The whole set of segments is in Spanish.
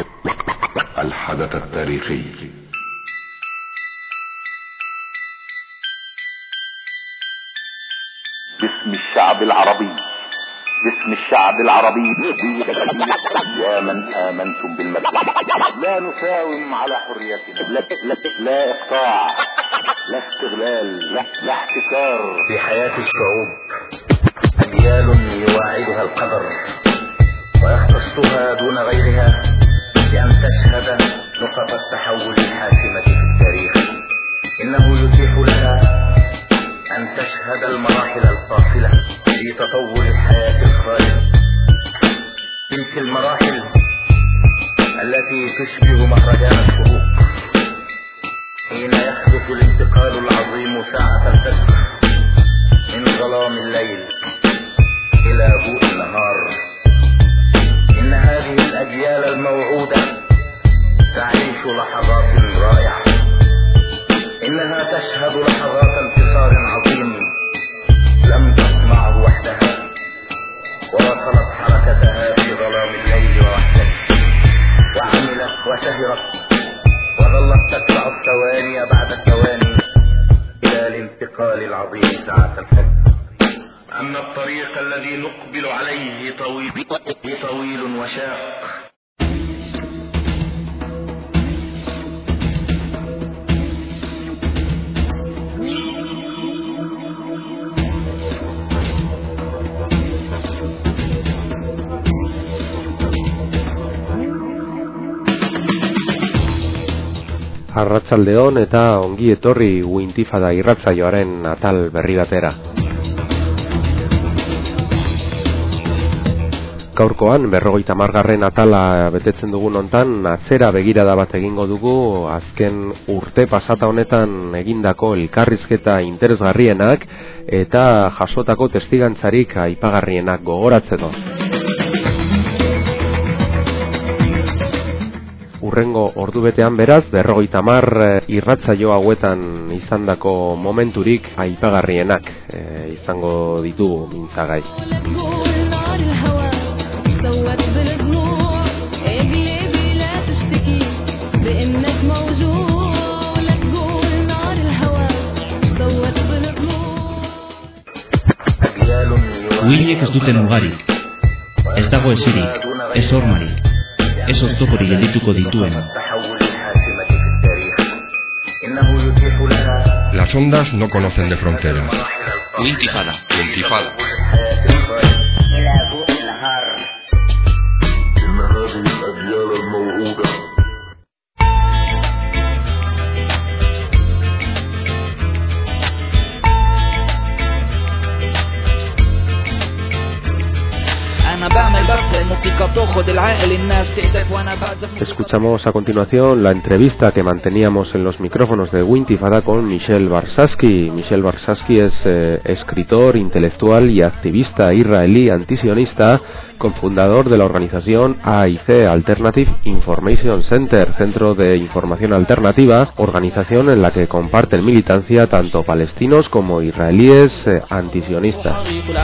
الحدث التاريخي. باسم الشعب العربي، باسم الشعب العربي، يا من آمنتم بالمسيح، لا نساوم على حريتنا، لا إقطاع، لا استغلال، لا احتكار. في حياة الشعوب أجيال يواعدها القدر ويختصها دون غيرها بأن تشهد نقط التحول الحاسمة في التاريخ. إنه يتيح لها أن تشهد المراحل الفاصلة في تطور الحياة الخالدة، تلك المراحل التي تشبه مهرجان الشروق حين يحدث الانتقال العظيم ساعة الفجر من ظلام الليل إلى ضوء النهار. إن هذه الأجيال الموعودة تعيش لحظات رائعة، إنها تشهد لحظات انتصار عظيم لم تصنعه وحدها، وواصلت حركتها في ظلام الليل ووحدته، وعملت وسهرت وظلت تتبع الثواني بعد الثواني إلى الانتقال العظيم ساعة الفجر. أن الطريق الذي نقبل عليه طويل وشاق. Arratsaldeon eta ongi etorri Wintifada irratsaioaren atal berri batera. Gaurkoan 50. atala betetzen dugun hontan atzera begirada bat egingo dugu azken urte pasata honetan egindako elkarrizketa interesgarrienak eta jasotako testigantzarik aipagarrienak gogoratzeko. Urrengo ordubetean beraz 50 irratsaio hauetan izandako momenturik aipagarrienak izango ditugu mintzagai. Uhinek ez duten mugarik, ez dago esirik, ez hormarik, ez oztoporik geldituko dituena. Las ondas no conocen de fronteras. Wintifada. Wintifada. Escuchamos a continuación la entrevista que manteníamos en los micrófonos de Wintifada con Michel Warshawski. Michel Warshawski es escritor, intelectual y activista israelí antisionista, cofundador de la organización AIC, Alternative Information Center, Centro de Información Alternativa, organización en la que comparten militancia tanto palestinos como israelíes antisionistas.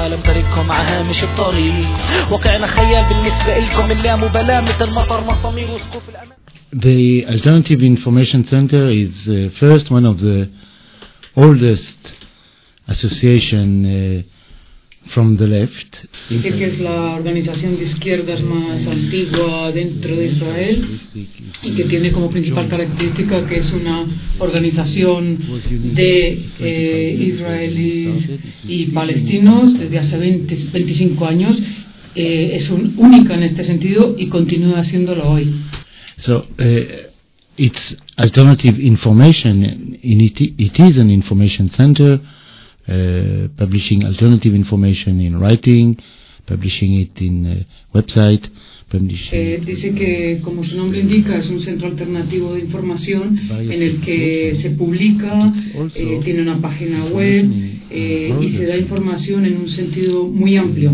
The Alternative Information Center is first one of the oldest association from the left. Dice que es la organización de izquierdas más antigua dentro de Israel y que tiene como principal característica que es una organización de israelíes y palestinos desde hace 25 años. Es única en este sentido y continúa haciéndolo hoy. So it's Alternative Information. It is an information center. Publishing alternative information in writing, publishing it in website, dice que, como su nombre indica, es un centro alternativo de información en el que se publica, tiene una página web y se da información en un sentido muy amplio,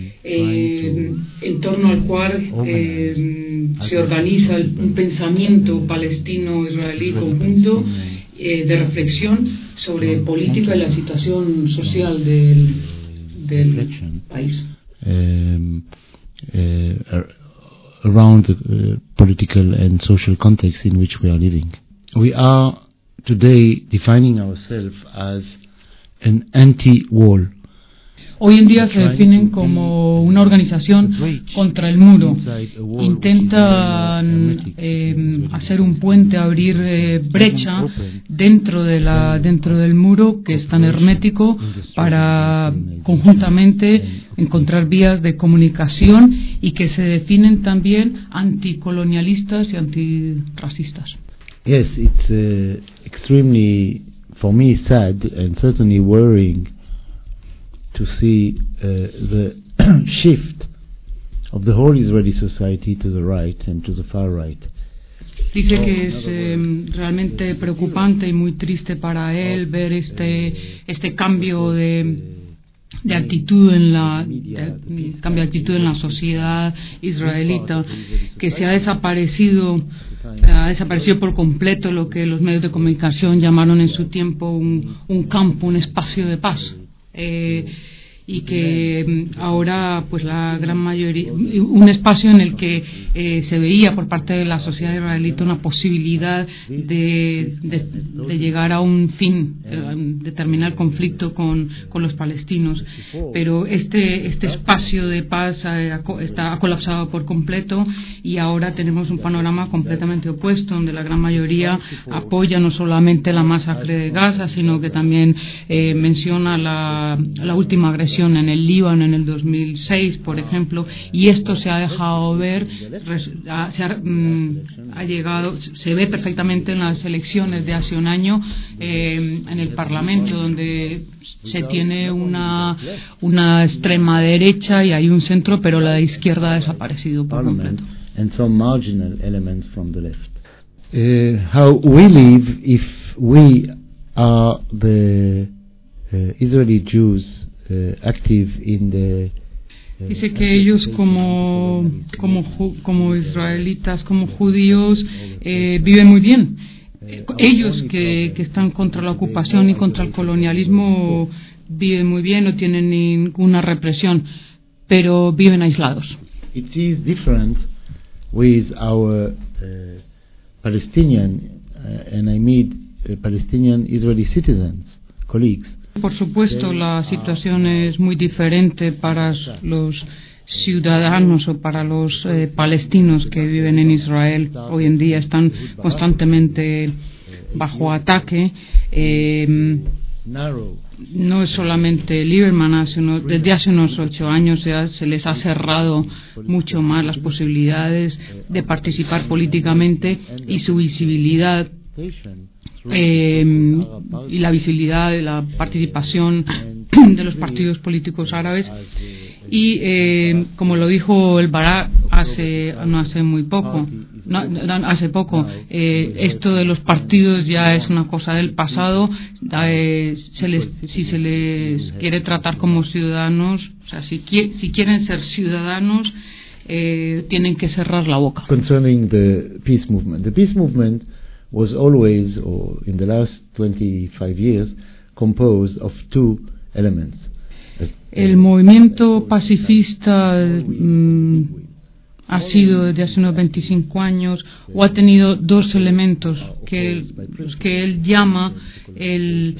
en torno al cual se organiza un pensamiento palestino-israelí conjunto de reflexión sobre política y la situación social del país. around the political and social context in which we are living. We are today defining ourselves as an anti-wall. Hoy en día se definen como una organización contra el muro. Intentan hacer un puente, abrir brecha dentro del muro, que es tan hermético, para conjuntamente encontrar vías de comunicación, y que se definen también anticolonialistas y antirracistas. Yes, it's extremely, for me, sad and certainly worrying to see the shift of the whole Israeli society to the right and to the far right. Dice que es realmente preocupante y muy triste para él ver este cambio de actitud en la sociedad israelita, que se ha desaparecido por completo lo que los medios de comunicación llamaron en su tiempo un campo, un espacio de paz. Y que ahora pues la gran mayoría, un espacio en el que se veía por parte de la sociedad israelita una posibilidad de llegar a un fin, de terminar el conflicto con los palestinos, pero este espacio de paz ha colapsado por completo, y ahora tenemos un panorama completamente opuesto, donde la gran mayoría apoya no solamente la masacre de Gaza, sino que también menciona la última agresión en el Líbano en el 2006, por ejemplo, y esto se ha dejado ver, se ve perfectamente en las elecciones de hace un año en el Parlamento, donde se tiene una extrema derecha y hay un centro, pero la de izquierda ha desaparecido por completo. And some marginal elements from the left. How we live if we are the Israeli Jews active in the dice que ellos como israelitas, como judíos, viven muy bien. Ellos que están contra la ocupación y contra el colonialismo viven muy bien, no tienen ninguna represión, pero viven aislados. It is different with our Palestinian and I mean Palestinian Israeli citizens, colleagues. Por supuesto, la situación es muy diferente para los ciudadanos o para los palestinos que viven en Israel. Hoy en día están constantemente bajo ataque. No es solamente Lieberman, sino desde hace unos 8 años ya se les ha cerrado mucho más las posibilidades de participar políticamente, y su visibilidad y la visibilidad de la participación de los partidos políticos árabes, y como lo dijo el Barak hace esto de los partidos ya es una cosa del pasado. Si se les quiere tratar como ciudadanos, o sea, si quieren ser ciudadanos, tienen que cerrar la boca. Concerning the peace movement was always, or in the last 25 years, composed of two elements. El movimiento pacifista ha sido desde hace unos 25 años, o ha tenido dos elementos que él llama el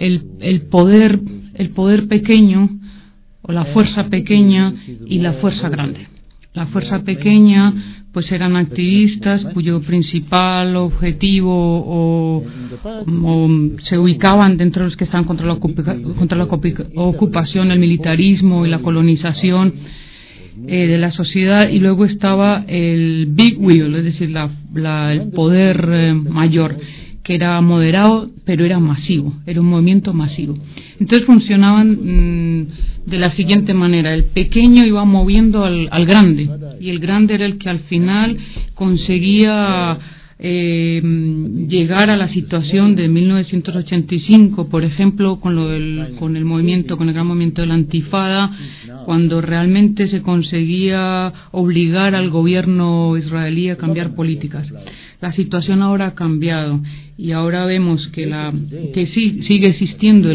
poder pequeño, o la fuerza pequeña, y la fuerza grande. La fuerza pequeña pues eran activistas cuyo principal objetivo o se ubicaban dentro de los que estaban contra la ocupación, el militarismo y la colonización de la sociedad, y luego estaba el big wheel, es decir, el poder mayor, que era moderado pero era masivo, era un movimiento masivo. Entonces funcionaban de la siguiente manera: el pequeño iba moviendo al grande, y el grande era el que al final conseguía llegar a la situación de 1985, por ejemplo, con el gran movimiento de la Intifada, cuando realmente se conseguía obligar al gobierno israelí a cambiar políticas. La situación ahora ha cambiado, y ahora vemos que sigue existiendo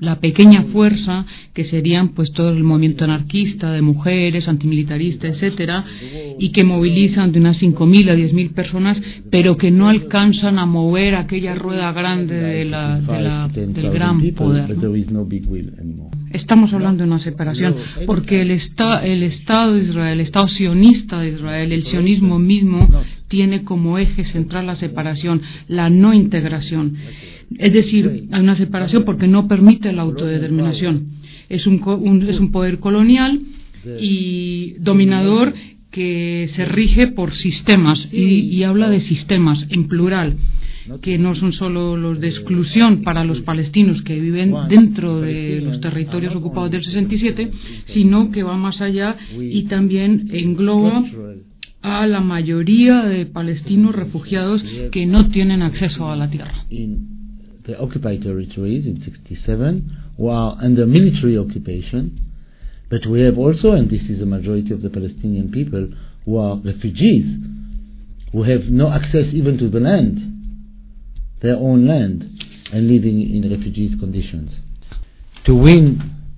la pequeña fuerza que serían pues todo el movimiento anarquista de mujeres, antimilitarista, etcétera, y que movilizan de unas 5.000 a 10.000 personas, pero que no alcanzan a mover aquella rueda grande del gran poder, ¿no? Estamos hablando de una separación, porque el Estado de Israel, el Estado sionista de Israel, el sionismo mismo, tiene como eje central la separación, la no integración. Es decir, hay una separación porque no permite la autodeterminación. Es un poder colonial y dominador que se rige por sistemas, y habla de sistemas en plural, que no son solo los de exclusión para los palestinos que viven dentro de los territorios ocupados del 67, sino que va más allá y también engloba a la mayoría de palestinos refugiados que no tienen acceso a la tierra. The occupied territories in 67 were under military occupation, but we have also, and this is the majority of the Palestinian people, who are refugees, who have no access even to the land, their own land, and living in refugee conditions. To win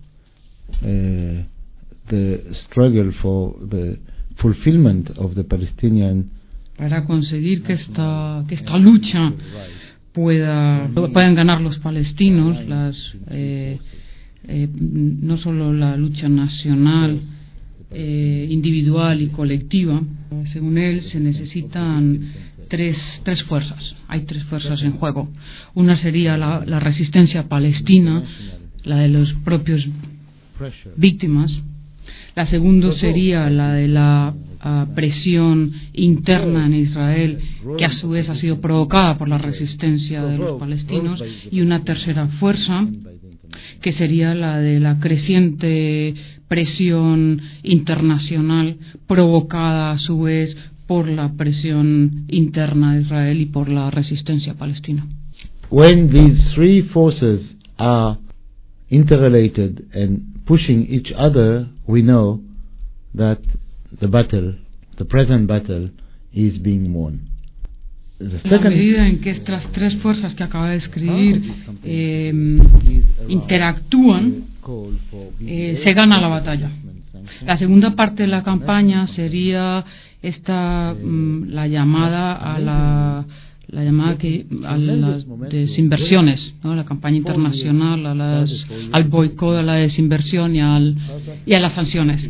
the struggle for the fulfillment of the Palestinian, para conseguir que esta lucha puedan ganar los palestinos, no solo la lucha nacional, individual y colectiva. Según él, se necesitan tres fuerzas. Hay tres fuerzas en juego. Una sería la resistencia palestina, la de los propios víctimas. La segunda sería la de la presión interna en Israel, que a su vez ha sido provocada por la resistencia de los palestinos, y una tercera fuerza que sería la de la creciente presión internacional provocada a su vez por la presión interna de Israel y por la resistencia palestina. When these three forces are interrelated and pushing each other, we know that the present battle, is being won. A medida en que estas tres fuerzas que acaba de describir interactúan, se gana la batalla. La segunda parte de la campaña sería la llamada a las desinversiones, ¿no? La campaña internacional al boicot, a la desinversión y a las sanciones.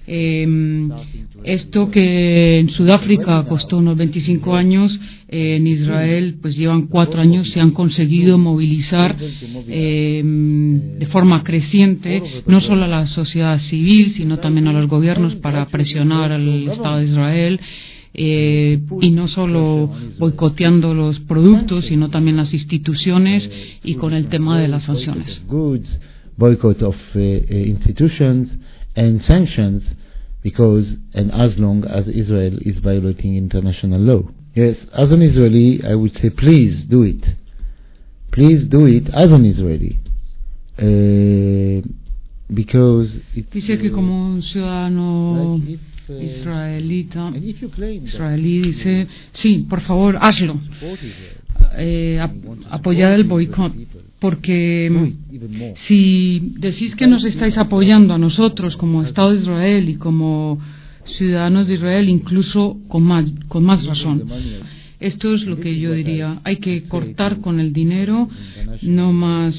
Esto que en Sudáfrica costó unos 25 años, en Israel pues llevan 4 años, se han conseguido movilizar de forma creciente no solo a la sociedad civil sino también a los gobiernos para presionar al Estado de Israel, y no solo boicoteando los productos sino también las instituciones y con el tema de las sanciones. Boycott of institutions and sanctions, because and as long as Israel is violating international law. Yes, as an Israeli, I would say, please do it. Please do it as an Israeli. Because dice que como un ciudadano israelí dice, sí, por favor, hazlo. Apoyar el boicot, porque si decís que nos estáis apoyando a nosotros como Estado de Israel y como ciudadanos de Israel, incluso con más razón. Esto es lo que yo diría. Hay que cortar con el dinero, no más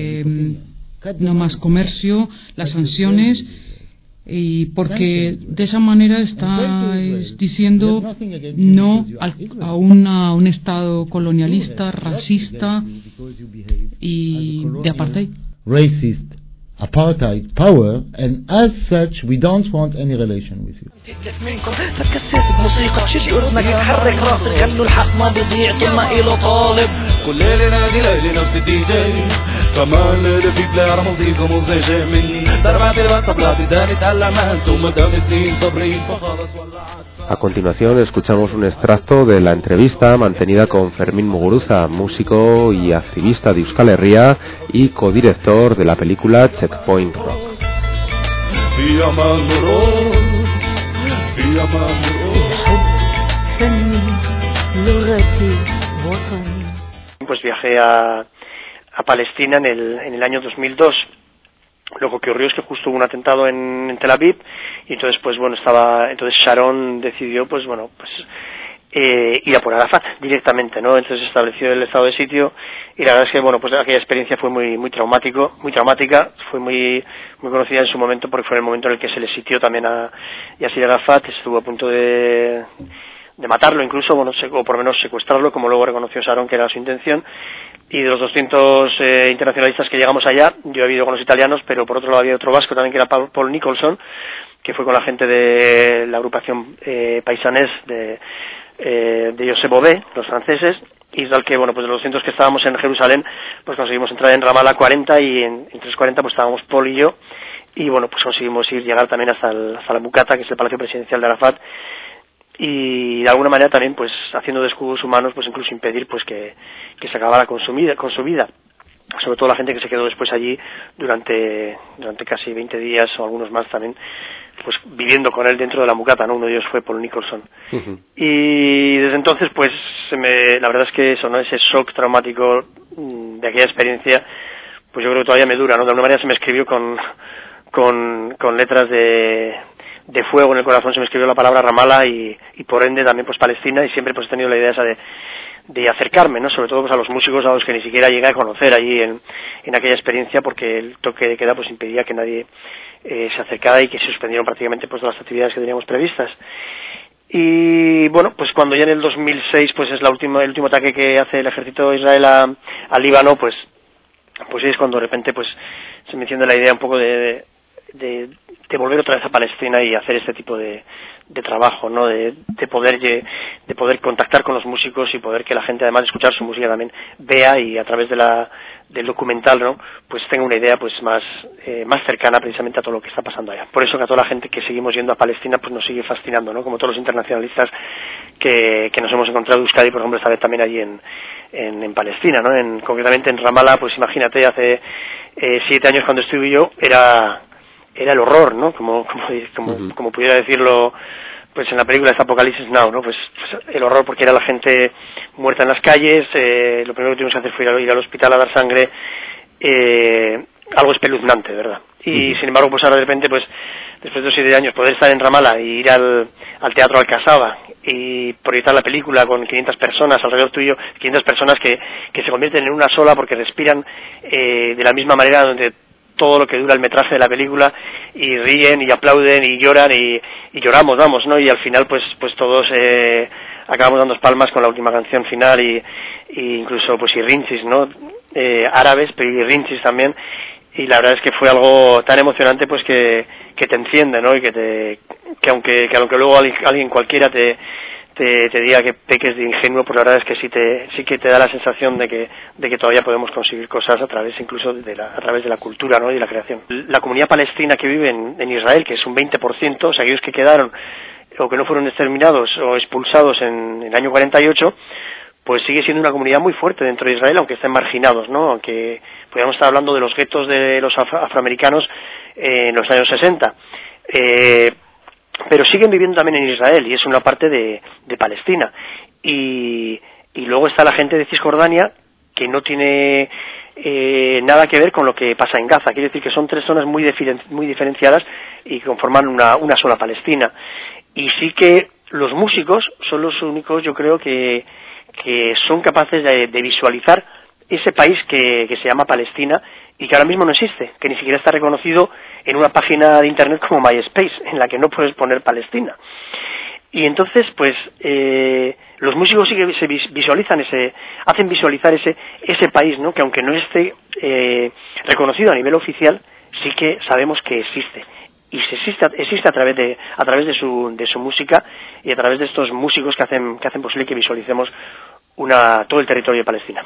comercio, las sanciones, y porque de esa manera estáis diciendo no a un Estado colonialista, racista y de apartheid. Racist, apartheid power, and as such we don't want any relation with you. A continuación escuchamos un extracto de la entrevista mantenida con Fermín Muguruza, músico y activista de Euskal Herria y codirector de la película Checkpoint Rock. Pues viajé a Palestina en el año 2002. Lo que ocurrió es que justo hubo un atentado en Tel Aviv y entonces pues bueno entonces Sharon decidió pues ir a por Arafat directamente, ¿no? Entonces estableció el estado de sitio y la verdad es que bueno pues aquella experiencia fue muy traumática, fue muy conocida en su momento porque fue el momento en el que se le sitió también a Yasser Arafat, estuvo a punto de matarlo incluso, bueno, o por lo menos secuestrarlo, como luego reconoció Sharon que era su intención. Y de los 200 internacionalistas que llegamos allá, yo he ido con los italianos, pero por otro lado había otro vasco también que era Paul Nicholson, que fue con la gente de la agrupación paisanés de Josep Bové, los franceses, y tal que, bueno, pues de los 200 que estábamos en Jerusalén, pues conseguimos entrar en Ramallah 40 y en 340 pues estábamos Paul y yo, y bueno, pues conseguimos llegar también hasta la Mucata, que es el palacio presidencial de Arafat, y de alguna manera también pues haciendo de escudos humanos pues incluso impedir pues que se acabara con su vida, sobre todo la gente que se quedó después allí durante casi 20 días o algunos más también pues viviendo con él dentro de la Mucata, ¿no? Uno de ellos fue Paul Nicholson. Y desde entonces pues la verdad es que eso, ¿no? Ese shock traumático de aquella experiencia pues yo creo que todavía me dura, ¿no? De alguna manera se me escribió con letras de fuego en el corazón, se me escribió la palabra Ramallah y por ende también pues Palestina, y siempre pues he tenido la idea esa de acercarme, ¿no? Sobre todo pues a los músicos a los que ni siquiera llegué a conocer allí en aquella experiencia, porque el toque de queda pues impedía que nadie se acercara y que se suspendieron prácticamente pues todas las actividades que teníamos previstas. Y bueno, pues cuando ya en el 2006 pues es el último ataque que hace el ejército de Israel al Líbano, pues es cuando de repente pues se me enciende la idea un poco de volver otra vez a Palestina y hacer este tipo de trabajo, ¿no? De poder contactar con los músicos y poder que la gente, además de escuchar su música, también vea y a través del documental, ¿no? Pues tenga una idea pues más cercana precisamente a todo lo que está pasando allá. Por eso que a toda la gente que seguimos yendo a Palestina pues nos sigue fascinando, ¿no? Como todos los internacionalistas que nos hemos encontrado en Euskadi, por ejemplo, esta vez también allí en Palestina, ¿no? Concretamente en Ramallah, pues imagínate, hace 7 años cuando estuve yo era el horror, ¿no? Como pudiera decirlo pues en la película de Apocalipsis Now, ¿no? Pues el horror, porque era la gente muerta en las calles, lo primero que tuvimos que hacer fue ir al hospital a dar sangre, algo espeluznante, ¿verdad? Y sin embargo, pues ahora de repente, pues después de 7 años, poder estar en Ramallah y ir al Teatro Al-Kasaba y proyectar la película con 500 personas alrededor tuyo, 500 personas que se convierten en una sola porque respiran de la misma manera donde todo lo que dura el metraje de la película, y ríen y aplauden y lloran y lloramos, vamos, ¿no? Y al final pues todos acabamos dando palmas con la última canción final y incluso pues irrinchis, ¿no? Árabes, pero irrinchis también, y la verdad es que fue algo tan emocionante pues que te enciende, ¿no? Y que aunque luego alguien cualquiera te diga que peques de ingenuo, pues la verdad es que sí que te da la sensación de que todavía podemos conseguir cosas a través incluso a través de la cultura, ¿no? Y de la creación. La comunidad palestina que vive en Israel, que es un 20%, o sea, aquellos que quedaron o que no fueron exterminados o expulsados en el año 48, pues sigue siendo una comunidad muy fuerte dentro de Israel, aunque estén marginados, ¿no? Aunque podríamos estar hablando de los guetos de los afroamericanos en los años 60. Pero siguen viviendo también en Israel y es una parte de Palestina. Y luego está la gente de Cisjordania, que no tiene nada que ver con lo que pasa en Gaza. Quiere decir que son 3 zonas muy diferenciadas y que conforman una sola Palestina. Y sí que los músicos son los únicos, yo creo, que son capaces de visualizar ese país que se llama Palestina y que ahora mismo no existe, que ni siquiera está reconocido en una página de internet como MySpace, en la que no puedes poner Palestina. Y entonces, pues, los músicos sí que se visualizan hacen visualizar ese país, ¿no? Que aunque no esté reconocido a nivel oficial, sí que sabemos que existe. Y existe a través de su música y a través de estos músicos que hacen posible que visualicemos todo el territorio de Palestina.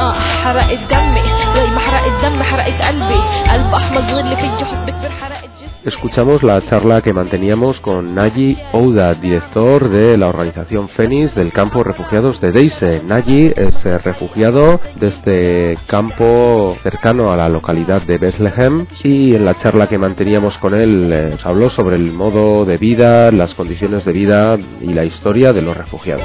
حرقت دمي زي ما حرقت دم حرقت قلبي قلب احمر غير اللي فيه حبك حرقت جسمي Escuchamos la charla que manteníamos con Naji Ouda, director de la organización Fénix del campo de refugiados de Deise. Naji es refugiado de este campo cercano a la localidad de Bethlehem, y en la charla que manteníamos con él nos habló sobre el modo de vida, las condiciones de vida y la historia de los refugiados.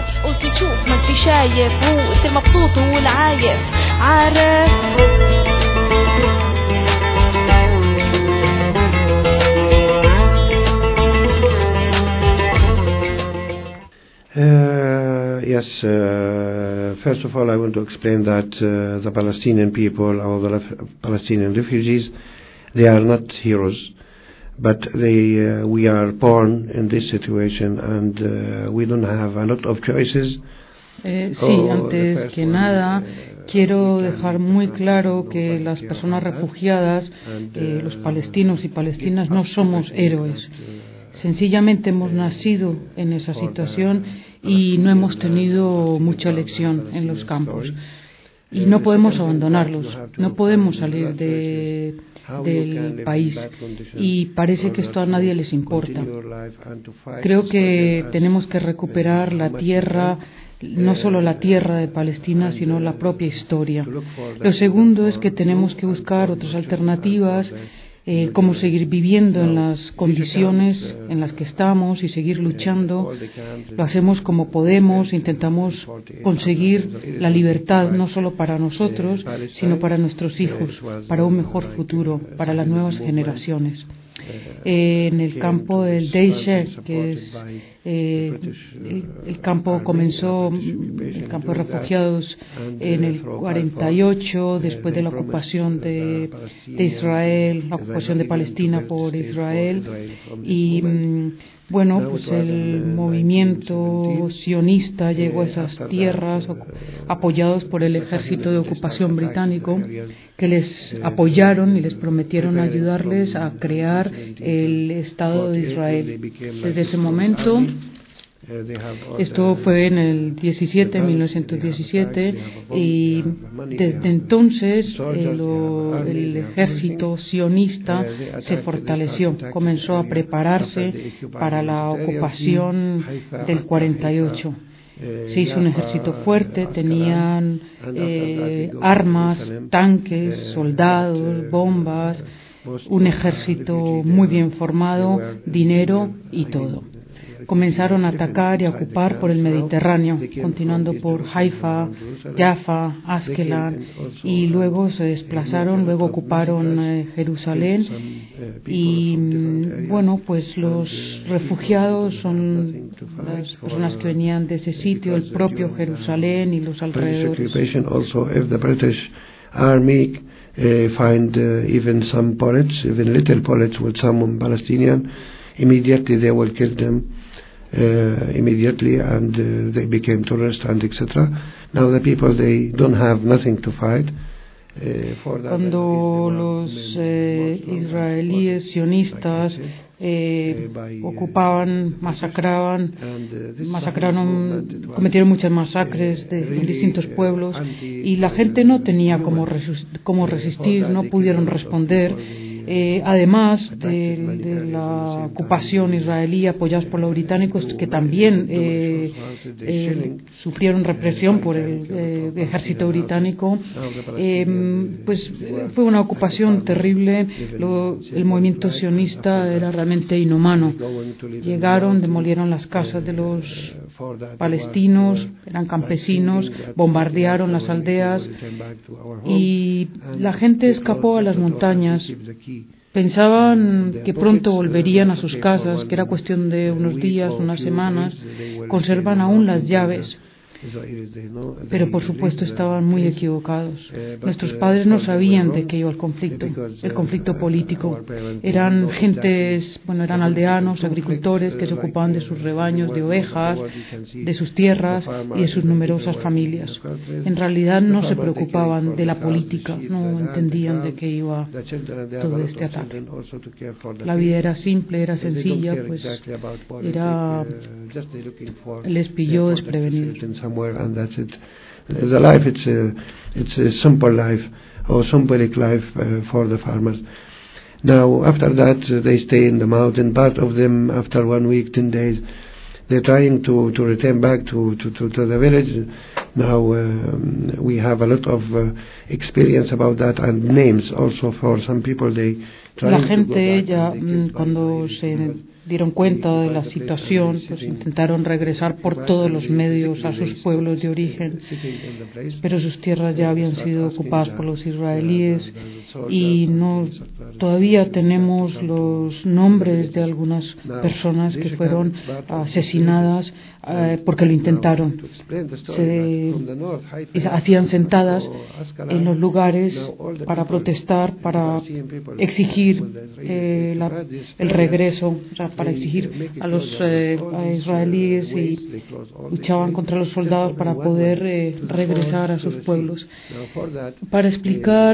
Yes, first of all I want to explain that the Palestinian people or the Palestinian refugees, they are not heroes, but we are born in this situation and we don't have a lot of choices. Sí, antes que nada quiero dejar muy claro que las personas refugiadas, los palestinos y palestinas, no somos héroes. Sencillamente hemos nacido en esa situación y no hemos tenido mucha elección en los campos. Y no podemos abandonarlos, no podemos salir del país. Y parece que esto a nadie les importa. Creo que tenemos que recuperar la tierra, no solo la tierra de Palestina, sino la propia historia. Lo segundo es que tenemos que buscar otras alternativas, cómo seguir viviendo en las condiciones en las que estamos y seguir luchando. Lo hacemos como podemos, intentamos conseguir la libertad no solo para nosotros, sino para nuestros hijos, para un mejor futuro, para las nuevas generaciones. En el campo del Deise, que es el campo comenzó, el campo de refugiados en el 48, después de la ocupación de Israel, la ocupación de Palestina por Israel, y bueno, pues el movimiento sionista llegó a esas tierras apoyados por el ejército de ocupación británico, que les apoyaron y les prometieron ayudarles a crear el Estado de Israel. Desde ese momento, esto fue en el 1917, y desde entonces el ejército sionista se fortaleció, comenzó a prepararse para la ocupación del 48. Se hizo un ejército fuerte, tenían armas, tanques, soldados, bombas, un ejército muy bien formado, dinero y todo. Comenzaron a atacar y a ocupar por el Mediterráneo, continuando por Haifa, Jaffa, Askelon, y luego se desplazaron, luego ocuparon Jerusalén. Y bueno, pues los refugiados son las personas que venían de ese sitio, el propio Jerusalén y los alrededores. Find even some bullets, even little bullets with some Palestinian, immediately they will kill them immediately, and they became terrorists and etc. Now the people, they don't have nothing to fight. Cuando los israelíes sionistas ocupaban, masacraron, cometieron muchas masacres en distintos pueblos, y la gente no tenía cómo resistir, no pudieron responder. Además de la ocupación israelí apoyados por los británicos, que también sufrieron represión por el ejército británico, pues fue una ocupación terrible. El movimiento sionista era realmente inhumano. Llegaron, demolieron las casas de los palestinos, eran campesinos, bombardearon las aldeas, y la gente escapó a las montañas. Pensaban que pronto volverían a sus casas, que era cuestión de unos días, unas semanas. Conservan aún las llaves, pero por supuesto estaban muy equivocados. Nuestros padres no sabían de qué iba el conflicto político. Eran eran aldeanos, agricultores que se ocupaban de sus rebaños de ovejas, de sus tierras y de sus numerosas familias. En realidad no se preocupaban de la política, no entendían de qué iba todo este ataque. La vida era simple, era sencilla, pues les pilló desprevenidos. And that's it. The life, it's a simple life, or symbolic life for the farmers. Now, after that, they stay in the mountain. Part of them, after 1 week, 10 days, they're trying to return back to the village. Now, we have a lot of experience about that and names also for some people. La gente ya cuando se dieron cuenta de la situación, pues intentaron regresar por todos los medios a sus pueblos de origen, pero sus tierras ya habían sido ocupadas por los israelíes y todavía tenemos los nombres de algunas personas que fueron asesinadas porque lo intentaron. Hacían sentadas en los lugares para protestar, para exigir el regreso, o sea, para exigir a los israelíes, y luchaban contra los soldados para poder regresar a sus pueblos. Para explicar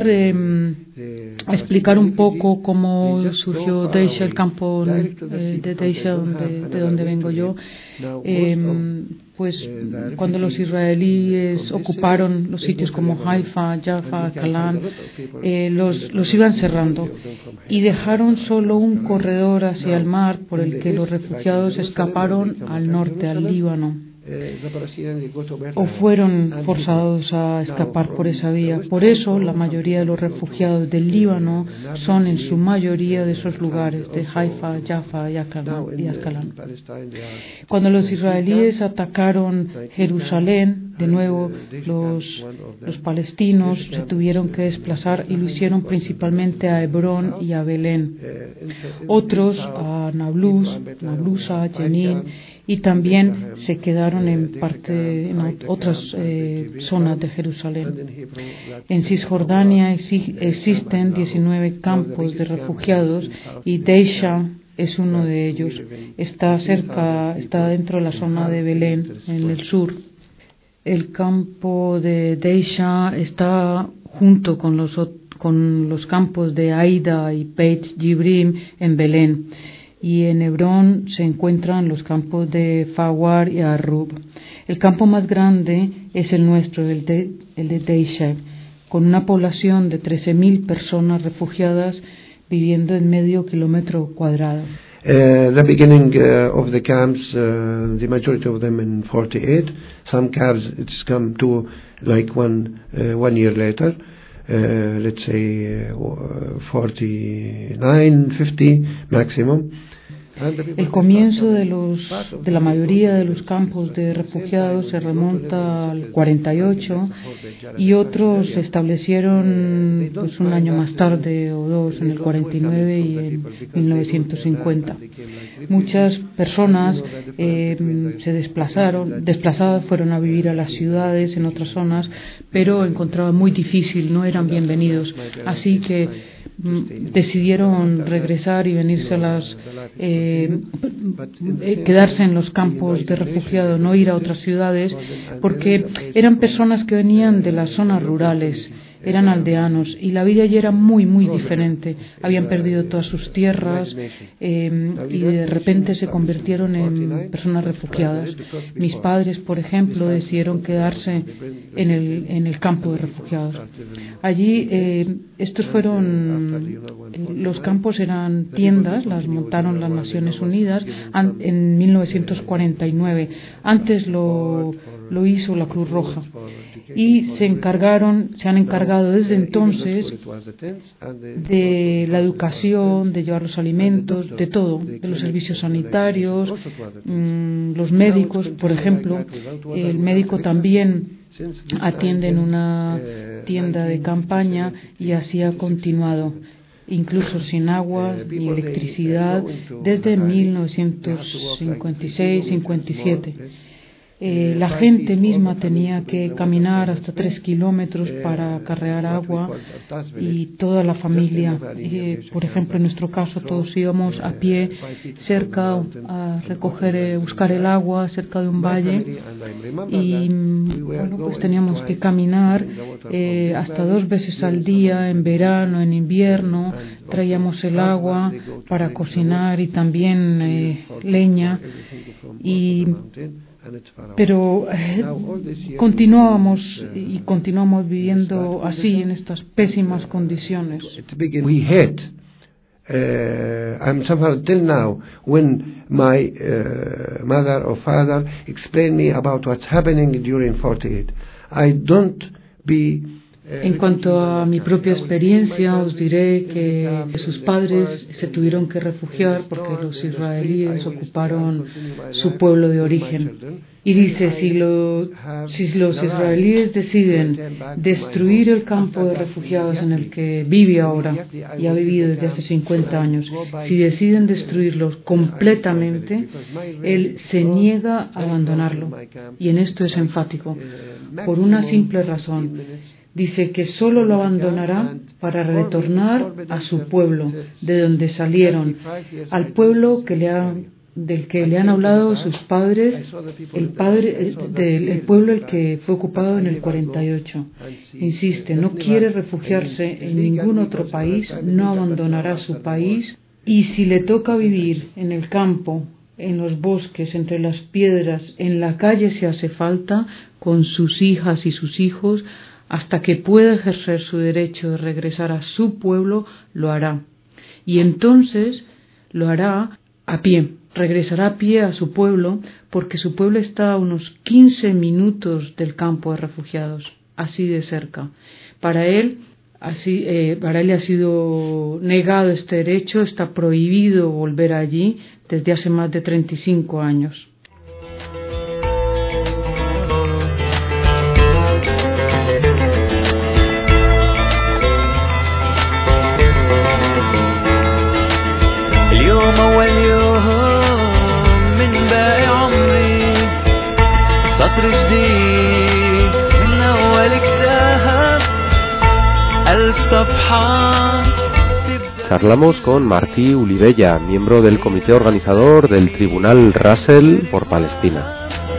un poco cómo surgió Deisha, el campo de Deisha, de donde vengo yo. Pues cuando los israelíes ocuparon los sitios como Haifa, Jaffa, Kalan, los iban cerrando y dejaron solo un corredor hacia el mar por el que los refugiados escaparon al norte, al Líbano, o fueron forzados a escapar por esa vía. Por eso la mayoría de los refugiados del Líbano son en su mayoría de esos lugares, de Haifa, Jaffa y Ascalán. Cuando los israelíes atacaron Jerusalén, de nuevo los palestinos se tuvieron que desplazar, y lo hicieron principalmente a Hebrón y a Belén. Otros a Nablusa, Jenin, y también se quedaron en otras zonas de Jerusalén. En Cisjordania existen 19 campos de refugiados y Deisha es uno de ellos. Está dentro de la zona de Belén, en el sur. El campo de Deisha está junto con los campos de Aida y Beit Jibrim en Belén. Y en Hebrón se encuentran los campos de Fawar y Arub. El campo más grande es el nuestro, el de Deisha, con una población de 13.000 personas refugiadas viviendo en medio kilómetro cuadrado. The beginning of the camps, the majority of them in 48. Some camps it's come to like one year later. Let's say 49, 50 maximum. El comienzo de la mayoría de los campos de refugiados se remonta al 48 y otros se establecieron pues un año más tarde o dos, en el 49 y en 1950. Muchas personas desplazadas fueron a vivir a las ciudades en otras zonas, pero encontraban muy difícil, no eran bienvenidos, así que decidieron regresar y venirse quedarse en los campos de refugiados, no ir a otras ciudades, porque eran personas que venían de las zonas rurales, eran aldeanos, y la vida allí era muy muy diferente. Habían perdido todas sus tierras y de repente se convirtieron en personas refugiadas. Mis padres, por ejemplo, decidieron quedarse en el campo de refugiados. Allí los campos eran tiendas, las montaron las Naciones Unidas en 1949. Antes lo hizo la Cruz Roja, y se han encargado desde entonces de la educación, de llevar los alimentos, de todo, de los servicios sanitarios, los médicos, por ejemplo. El médico también atiende en una tienda de campaña, y así ha continuado, incluso sin agua ni electricidad, desde 1956-57. La gente misma tenía que caminar hasta 3 kilómetros para acarrear agua, y toda la familia, por ejemplo en nuestro caso todos íbamos a pie cerca a buscar el agua cerca de un valle, y pues teníamos que caminar hasta 2 veces al día, en verano, en invierno. Traíamos el agua para cocinar y también leña, pero continuamos viviendo así, en estas pésimas condiciones. We hate I'm somehow till now, when my mother or father explain me about what's happening during 48, I don't be. En cuanto a mi propia experiencia, os diré que sus padres se tuvieron que refugiar porque los israelíes ocuparon su pueblo de origen. Y dice, si los israelíes deciden destruir el campo de refugiados en el que vive ahora, y ha vivido desde hace 50 años, si deciden destruirlos completamente, él se niega a abandonarlo. Y en esto es enfático, por una simple razón. Dice que solo lo abandonará para retornar a su pueblo, de donde salieron, al pueblo del que le han hablado sus padres, el pueblo el que fue ocupado en el 48. Insiste, no quiere refugiarse en ningún otro país, no abandonará su país, y si le toca vivir en el campo, en los bosques, entre las piedras, en la calle si hace falta, con sus hijas y sus hijos, hasta que pueda ejercer su derecho de regresar a su pueblo, lo hará. Y entonces lo hará a pie, regresará a pie a su pueblo, porque su pueblo está a unos 15 minutos del campo de refugiados, así de cerca. Para él le ha sido negado este derecho, está prohibido volver allí desde hace más de 35 años. Charlamos con Martí Olivella, miembro del comité organizador del Tribunal Russell por Palestina.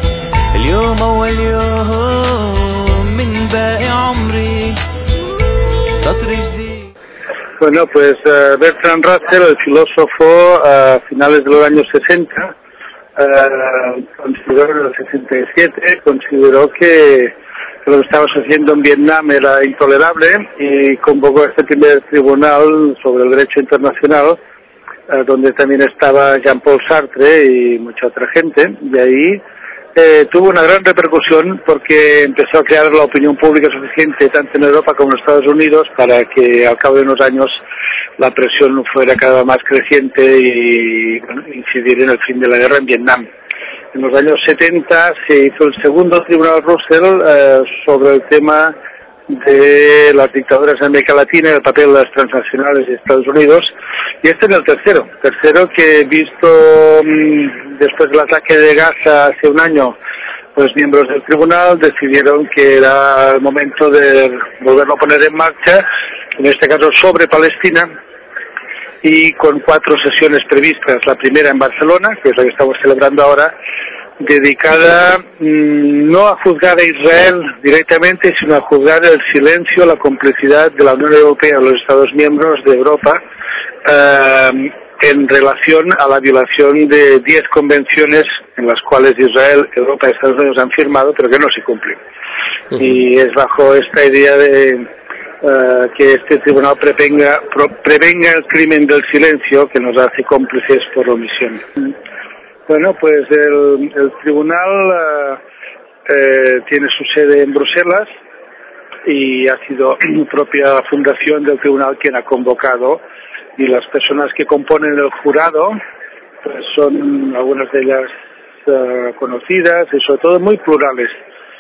Bueno, pues Bertrand Russell, el filósofo, a finales de los años 60, consideró en el 67, consideró que lo que estábamos haciendo en Vietnam era intolerable y convocó este primer tribunal sobre el derecho internacional, donde también estaba Jean-Paul Sartre y mucha otra gente, y ahí tuvo una gran repercusión porque empezó a crear la opinión pública suficiente tanto en Europa como en Estados Unidos para que al cabo de unos años la presión fuera cada vez más creciente y incidir en el fin de la guerra en Vietnam. En los años 70 se hizo el segundo Tribunal Russell sobre el tema de las dictaduras en América Latina y el papel de las transnacionales de Estados Unidos, y este es el tercero que, visto después del ataque de Gaza hace un año, pues miembros del tribunal decidieron que era el momento de volverlo a poner en marcha, en este caso sobre Palestina, y con 4 sesiones previstas. La primera en Barcelona, que es la que estamos celebrando ahora, dedicada no a juzgar a Israel directamente, sino a juzgar el silencio, la complicidad de la Unión Europea, los Estados miembros de Europa, en relación a la violación de 10 convenciones en las cuales Israel, Europa y Estados Unidos han firmado, pero que no se cumplen. Y es bajo esta idea de que este tribunal prevenga el crimen del silencio que nos hace cómplices por omisión. Bueno, pues el tribunal tiene su sede en Bruselas y ha sido la propia fundación del tribunal quien ha convocado, y las personas que componen el jurado pues son algunas de ellas conocidas y sobre todo muy plurales.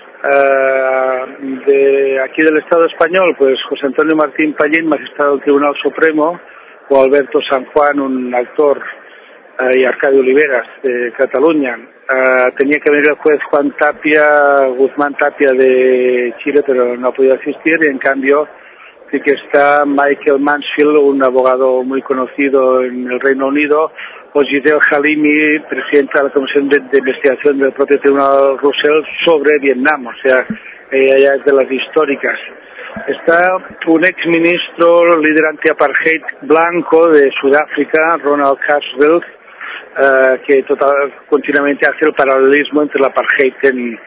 De aquí del Estado español, pues José Antonio Martín Pallín, magistrado del Tribunal Supremo, o Alberto San Juan, un actor, y Arcadio Oliveras de Cataluña. Tenía que venir el juez Guzmán Tapia de Chile, pero no ha podido asistir, y en cambio sí que está Michael Mansfield, un abogado muy conocido en el Reino Unido, o Giselle Halimi, presidenta de la Comisión de Investigación del propio Tribunal Russell sobre Vietnam, o sea, ella es de las históricas. Está un exministro, líder anti-apartheid blanco de Sudáfrica, Ronald Carswell, que continuamente hace el paralelismo entre el apartheid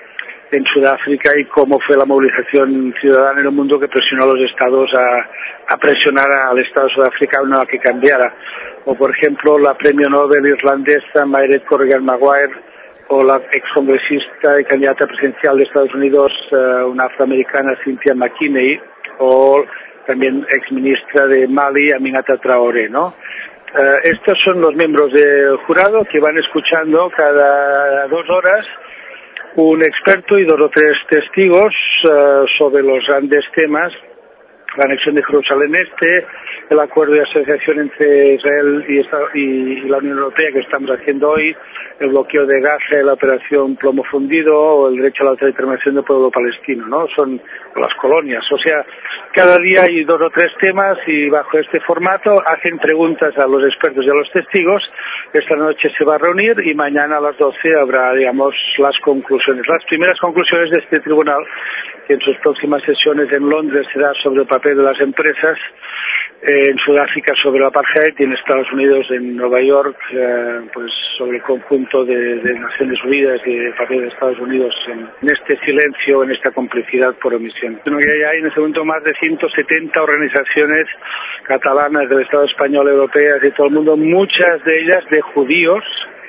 en Sudáfrica y cómo fue la movilización ciudadana en el mundo que presionó a los estados a presionar al Estado sudafricano a que cambiara. O por ejemplo la premio Nobel irlandesa Mairead Corrigan Maguire, o la excongresista y candidata presidencial de Estados Unidos, una afroamericana Cynthia McKinney, o también exministra de Mali Aminata Traoré, ¿no? Estos son los miembros del jurado que van escuchando cada 2 horas un experto y 2 o 3 testigos sobre los grandes temas: la anexión de Jerusalén Este, el acuerdo de asociación entre Israel y la Unión Europea que estamos haciendo hoy, el bloqueo de Gaza, la operación Plomo Fundido, o el derecho a la autodeterminación del pueblo palestino, ¿no? Son las colonias. O sea, cada día hay 2 o 3 temas y bajo este formato hacen preguntas a los expertos y a los testigos. Esta noche se va a reunir y mañana a las 12 habrá, digamos, las conclusiones. Las primeras conclusiones de este tribunal, que en sus próximas sesiones en Londres será sobre el papel de las empresas, en Sudáfrica sobre el apartheid y en Estados Unidos, en Nueva York, pues sobre el conjunto de Naciones Unidas y el papel de Estados Unidos en este silencio, en esta complicidad por omisión. Hay en este momento más de 170 organizaciones catalanas del Estado español, europeas y todo el mundo, muchas de ellas de judíos,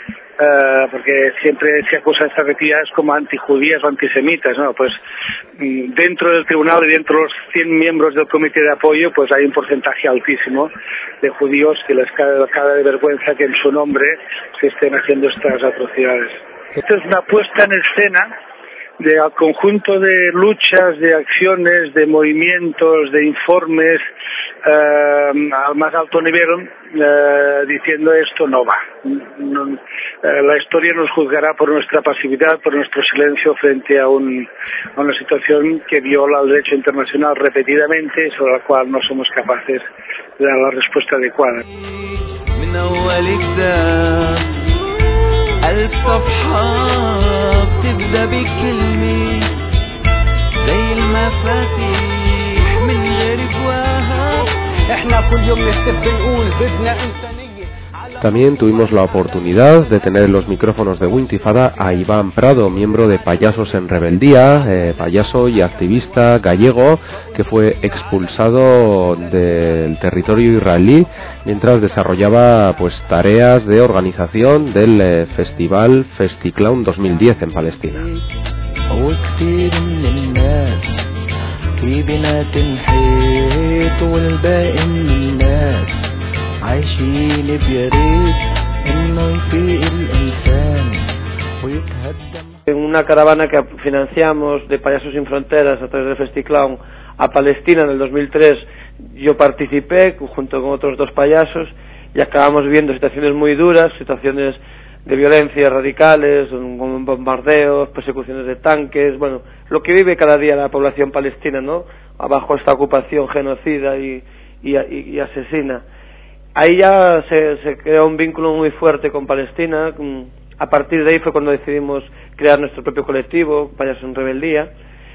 porque siempre se acusa a estas actividades como antijudías o antisemitas, ¿no? Pues dentro del tribunal y dentro de los 100 miembros del comité de apoyo, pues hay un porcentaje altísimo de judíos que les cae de vergüenza que en su nombre se estén haciendo estas atrocidades. Esta es una puesta en escena del conjunto de luchas, de acciones, de movimientos, de informes al más alto nivel, diciendo esto no va. La historia nos juzgará por nuestra pasividad, por nuestro silencio frente a una situación que viola el derecho internacional repetidamente y sobre la cual no somos capaces de dar la respuesta adecuada. También tuvimos la oportunidad de tener en los micrófonos de Wintifada a Iván Prado, miembro de Payasos en Rebeldía, payaso y activista gallego que fue expulsado del territorio israelí mientras desarrollaba pues tareas de organización del festival FestiClown 2010 en Palestina. En una caravana que financiamos de Payasos sin Fronteras a través del FestiClown a Palestina en el 2003, yo participé junto con otros 2 payasos y acabamos viendo situaciones muy duras, situaciones de violencia radicales, con bombardeos, persecuciones de tanques, bueno, lo que vive cada día la población palestina, ¿no? Bajo esta ocupación genocida y asesina. Ahí ya se creó un vínculo muy fuerte con Palestina. A partir de ahí fue cuando decidimos crear nuestro propio colectivo, Payasos en Rebeldía,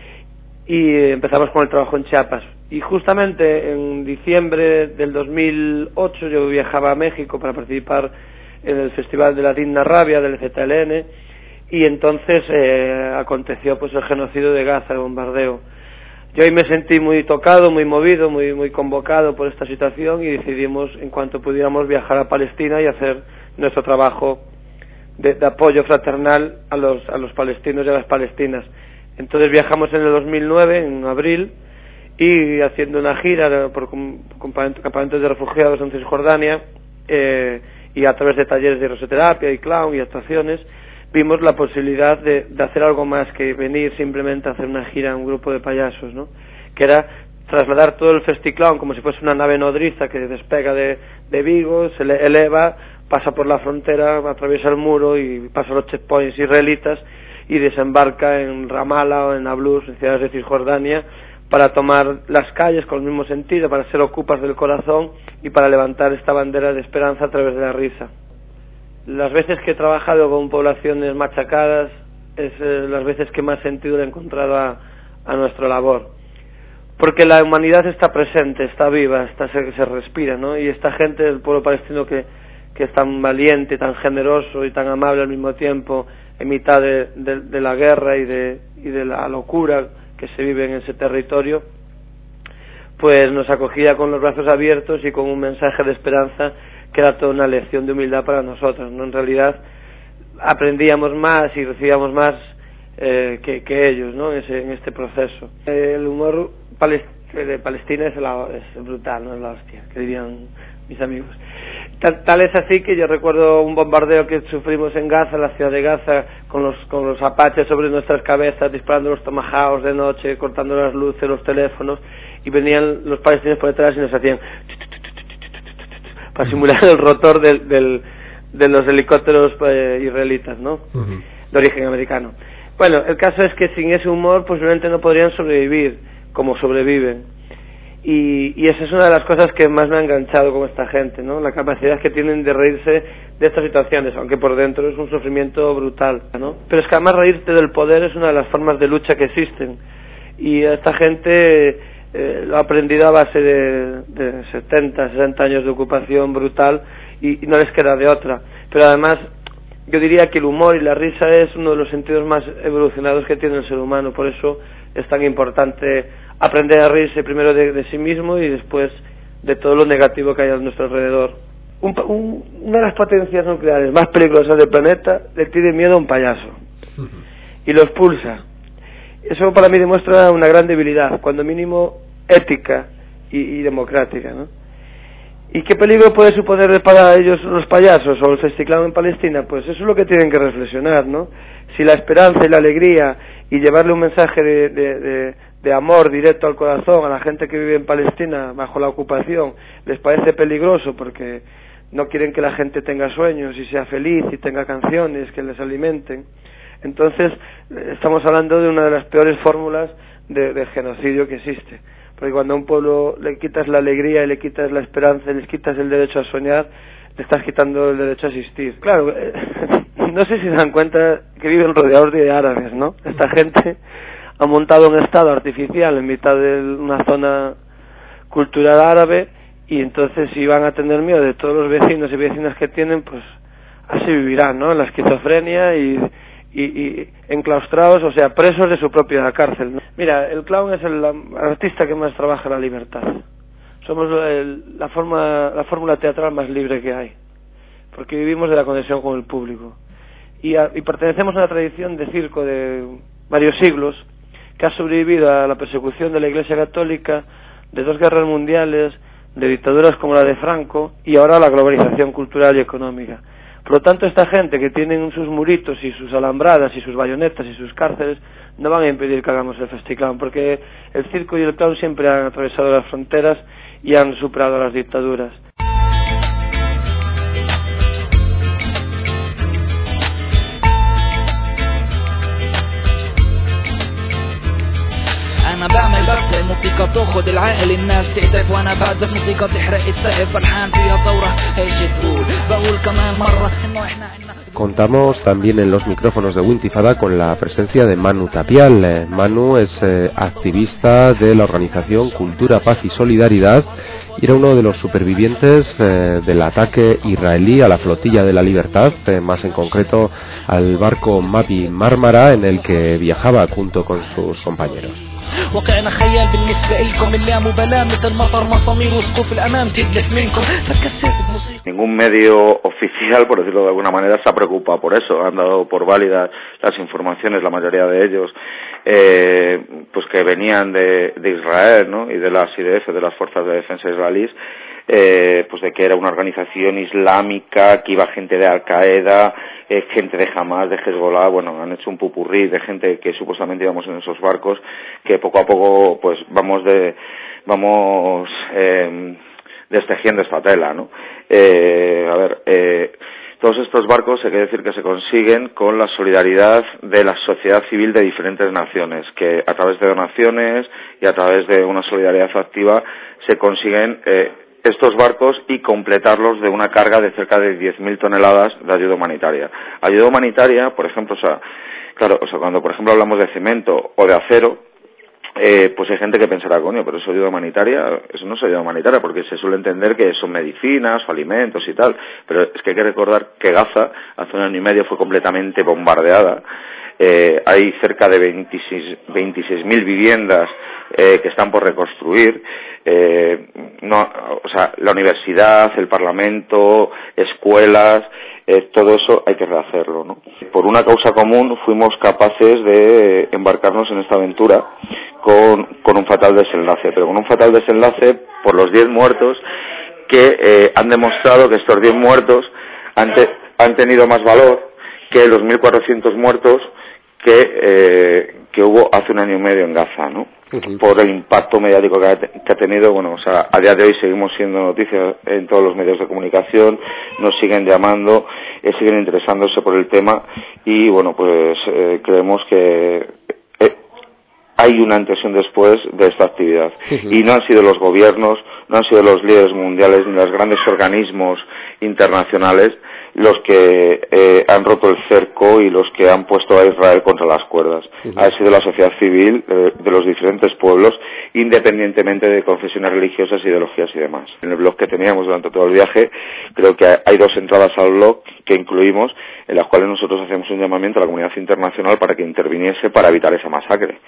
y empezamos con el trabajo en Chiapas. Y justamente en diciembre del 2008 yo viajaba a México para participar en el Festival de la Digna Rabia del ZLN, y entonces aconteció pues el genocidio de Gaza, el bombardeo. Yo ahí me sentí muy tocado, muy movido, muy convocado por esta situación, y decidimos, en cuanto pudiéramos, viajar a Palestina y hacer nuestro trabajo de apoyo fraternal a los palestinos y a las palestinas. Entonces viajamos en el 2009, en abril, y haciendo una gira por campamentos de refugiados en Cisjordania, y a través de talleres de rosoterapia y clown y actuaciones, vimos la posibilidad de hacer algo más que venir simplemente a hacer una gira a un grupo de payasos, ¿no? Que era trasladar todo el FestiClown como si fuese una nave nodriza que despega de Vigo, se eleva, pasa por la frontera, atraviesa el muro y pasa los checkpoints israelitas y desembarca en Ramallah o en Nablus, en ciudades de Cisjordania, para tomar las calles con el mismo sentido, para ser ocupas del corazón y para levantar esta bandera de esperanza a través de la risa. Las veces que he trabajado con poblaciones machacadas es las veces que más sentido le he encontrado a nuestra labor, porque la humanidad está presente, está viva, se respira, ¿no? Y esta gente del pueblo palestino que es tan valiente, tan generoso y tan amable al mismo tiempo, en mitad de la guerra y de la locura que se vive en ese territorio, pues nos acogía con los brazos abiertos y con un mensaje de esperanza que era toda una lección de humildad para nosotros, ¿no? En realidad aprendíamos más y recibíamos más que ellos, ¿no? En este proceso. El humor de Palestina es brutal, no es la hostia, que dirían mis amigos. Tal es así que yo recuerdo un bombardeo que sufrimos en Gaza, la ciudad de Gaza, con los apaches sobre nuestras cabezas, disparando los tomahawks de noche, cortando las luces, los teléfonos, y venían los palestinos por detrás y nos hacían para simular el rotor de los helicópteros israelitas, ¿no? De origen americano. Bueno, el caso es que sin ese humor posiblemente no podrían sobrevivir como sobreviven, y esa es una de las cosas que más me ha enganchado con esta gente, ¿no? La capacidad que tienen de reírse de estas situaciones, aunque por dentro es un sufrimiento brutal, ¿no? Pero es que además reírte del poder es una de las formas de lucha que existen, y esta gente lo ha aprendido a base de 70, 60 años de ocupación brutal, y no les queda de otra. Pero además yo diría que el humor y la risa es uno de los sentidos más evolucionados que tiene el ser humano. Por eso es tan importante aprender a reírse primero de sí mismo y después de todo lo negativo que hay a nuestro alrededor. Una de las potencias nucleares más peligrosas del planeta le tiene miedo a un payaso y lo expulsa. Eso para mí demuestra una gran debilidad, cuando mínimo ética y democrática, ¿no? ¿Y qué peligro puede suponer para ellos los payasos o el Festiclán en Palestina? Pues eso es lo que tienen que reflexionar, ¿no? Si la esperanza y la alegría y llevarle un mensaje de amor directo al corazón a la gente que vive en Palestina bajo la ocupación les parece peligroso porque no quieren que la gente tenga sueños y sea feliz y tenga canciones que les alimenten, entonces estamos hablando de una de las peores fórmulas de genocidio que existe. Porque cuando a un pueblo le quitas la alegría y le quitas la esperanza y les quitas el derecho a soñar, le estás quitando el derecho a existir. Claro, no sé si se dan cuenta que viven rodeados de árabes, ¿no? Esta gente ha montado un estado artificial en mitad de una zona cultural árabe, y entonces si van a tener miedo de todos los vecinos y vecinas que tienen, pues así vivirán, ¿no? En la esquizofrenia y enclaustrados, o sea, presos de su propia cárcel, ¿no? Mira, el clown es el artista que más trabaja la libertad. Somos la fórmula teatral más libre que hay, porque vivimos de la conexión con el público y pertenecemos a una tradición de circo de varios siglos que ha sobrevivido a la persecución de la Iglesia Católica, de 2 guerras mundiales, de dictaduras como la de Franco y ahora la globalización cultural y económica. Por lo tanto, esta gente que tienen sus muritos y sus alambradas y sus bayonetas y sus cárceles no van a impedir que hagamos el Festiclán, porque el circo y el clown siempre han atravesado las fronteras y han superado las dictaduras. انا بعمل بس الموسيقى تاخد العقل الناس تعتف وانا بعزف موسيقى تحرق السقف فرحان فيها ثورة ايش تقول بقول كمان مرة انه احنا Contamos también en los micrófonos de Wintifada con la presencia de Manu Tapial. Manu es activista de la organización Cultura, Paz y Solidaridad y era uno de los supervivientes del ataque israelí a la Flotilla de la Libertad, más en concreto al barco Mavi Mármara en el que viajaba junto con sus compañeros. وقعنا خيال بالنسبة لكم لا مبالاة مثل مطر مسامير وسقوف الأمام تدلح منكم فكسرت بموسيقى. Ningún medio oficial, por decirlo de alguna manera, se ha preocupado por eso. Han dado por válidas las informaciones, la mayoría de ellos, pues que venían de Israel, ¿no? Y de las IDF, de las fuerzas de defensa israelíes, pues de que era una organización islámica, que iba gente de Al-Qaeda, gente de Hamas, de Hezbollah. Bueno, han hecho un pupurrí de gente que supuestamente íbamos en esos barcos, que poco a poco pues vamos destejiendo esta tela, ¿no? Todos estos barcos hay que decir que se consiguen con la solidaridad de la sociedad civil de diferentes naciones, que a través de donaciones y a través de una solidaridad activa se consiguen estos barcos y completarlos de una carga de cerca de 10.000 toneladas de ayuda humanitaria. Ayuda humanitaria, por ejemplo, cuando por ejemplo hablamos de cemento o de acero, pues hay gente que pensará, coño, pero eso ayuda humanitaria, eso no es ayuda humanitaria, porque se suele entender que son medicinas o alimentos y tal, pero es que hay que recordar que Gaza hace 1 año y medio fue completamente bombardeada. Hay cerca de 26.000 viviendas que están por reconstruir. O sea, la universidad, el parlamento, escuelas, todo eso hay que rehacerlo, ¿no? Por una causa común fuimos capaces de embarcarnos en esta aventura con un fatal desenlace, pero con un fatal desenlace por los 10 muertos que han demostrado que estos 10 muertos han tenido más valor que los 1.400 muertos que hubo hace 1 año y medio en Gaza, ¿no? Por el impacto mediático que ha tenido. Bueno, o sea, a día de hoy seguimos siendo noticias en todos los medios de comunicación, nos siguen llamando, siguen interesándose por el tema y, bueno, pues creemos que hay un antes y un después de esta actividad. Y no han sido los gobiernos, no han sido los líderes mundiales ni los grandes organismos internacionales los que han roto el cerco y los que han puesto a Israel contra las cuerdas. Ha sido la sociedad civil de los diferentes pueblos, independientemente de confesiones religiosas, ideologías y demás. En el blog que teníamos durante todo el viaje, creo que hay 2 entradas al blog que incluimos, en las cuales nosotros hacemos un llamamiento a la comunidad internacional para que interviniese para evitar esa masacre.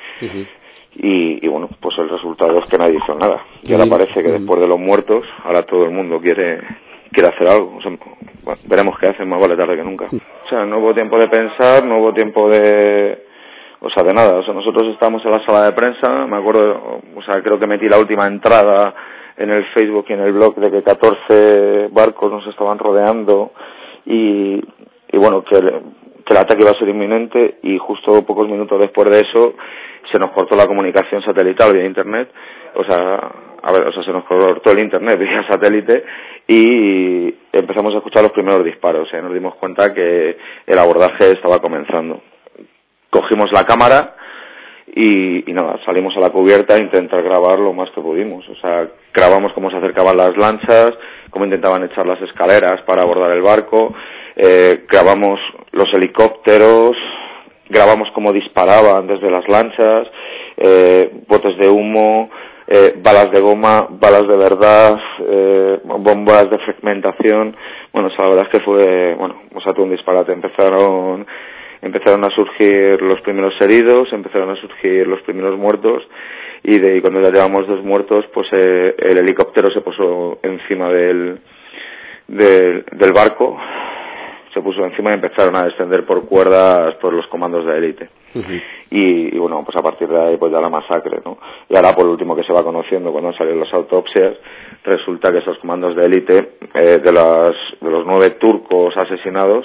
Y bueno, pues el resultado es que nadie hizo nada. Y ahora parece que después de los muertos, ahora todo el mundo quiere hacer algo. O sea, bueno, veremos qué hacen, más vale tarde que nunca. O sea, no hubo tiempo de pensar, no hubo tiempo de nada. O sea, nosotros estábamos en la sala de prensa, me acuerdo, o sea, creo que metí la última entrada en el Facebook y en el blog de que 14 barcos nos estaban rodeando y bueno, que el ataque iba a ser inminente, y justo pocos minutos después de eso se nos cortó la comunicación satelital vía internet. O sea, se nos cortó el internet vía satélite y empezamos a escuchar los primeros disparos. Nos dimos cuenta que el abordaje estaba comenzando. Cogimos la cámara y nada, salimos a la cubierta a intentar grabar lo más que pudimos. O sea, grabamos cómo se acercaban las lanchas, cómo intentaban echar las escaleras para abordar el barco, grabamos los helicópteros, grabamos cómo disparaban desde las lanchas, botes de humo, balas de goma, balas de verdad, bombas de fragmentación. Bueno, o sea, la verdad es que fue, todo un disparate. Empezaron a surgir los primeros heridos, empezaron a surgir los primeros muertos, y cuando ya llevamos 2 muertos, pues el helicóptero se puso encima del barco, se puso encima y empezaron a descender por cuerdas por los comandos de élite. Y bueno, pues a partir de ahí pues ya la masacre, ¿no? Y ahora, por último, que se va conociendo cuando salen las autopsias, resulta que esos comandos de élite, de los 9 turcos asesinados,